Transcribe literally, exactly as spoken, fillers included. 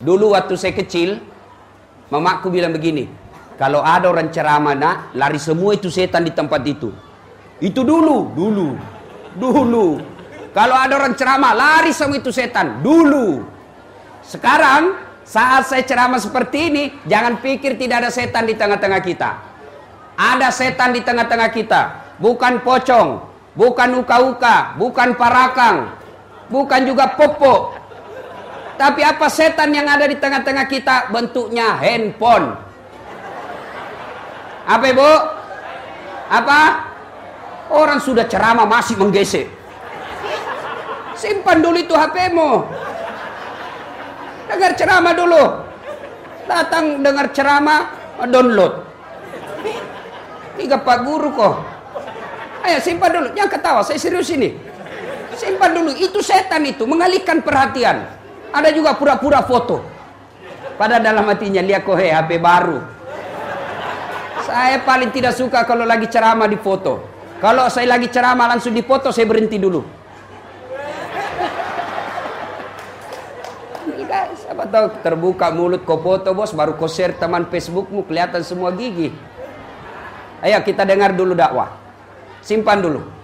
Dulu waktu saya kecil, mamaku bilang begini, kalau ada orang ceramah nak, lari semua itu setan di tempat itu. Itu dulu, dulu, dulu. Kalau ada orang ceramah, lari semua itu setan, dulu. Sekarang, saat saya ceramah seperti ini, jangan pikir tidak ada setan di tengah-tengah kita. Ada setan di tengah-tengah kita. Bukan pocong, bukan uka-uka, bukan parakang, bukan juga popo. Tapi apa setan yang ada di tengah-tengah kita? Bentuknya handphone. Apa ibu? Apa? Orang sudah ceramah masih menggesek. Simpan dulu itu H P-mu. Dengar ceramah dulu. Datang dengar ceramah, download. Tiga Pak Guru kok. Ayo simpan dulu. Jangan ketawa, saya serius ini. Simpan dulu. Itu setan itu, mengalihkan perhatian. Ada juga pura-pura foto. Pada dalam hatinya, lihat kok H P baru. Saya paling tidak suka kalau lagi ceramah di foto. Kalau saya lagi ceramah langsung di foto, saya berhenti dulu. Siapa tahu terbuka mulut kau foto bos, baru kau share teman Facebookmu, kelihatan semua gigi. Ayo kita dengar dulu dakwah. Simpan dulu.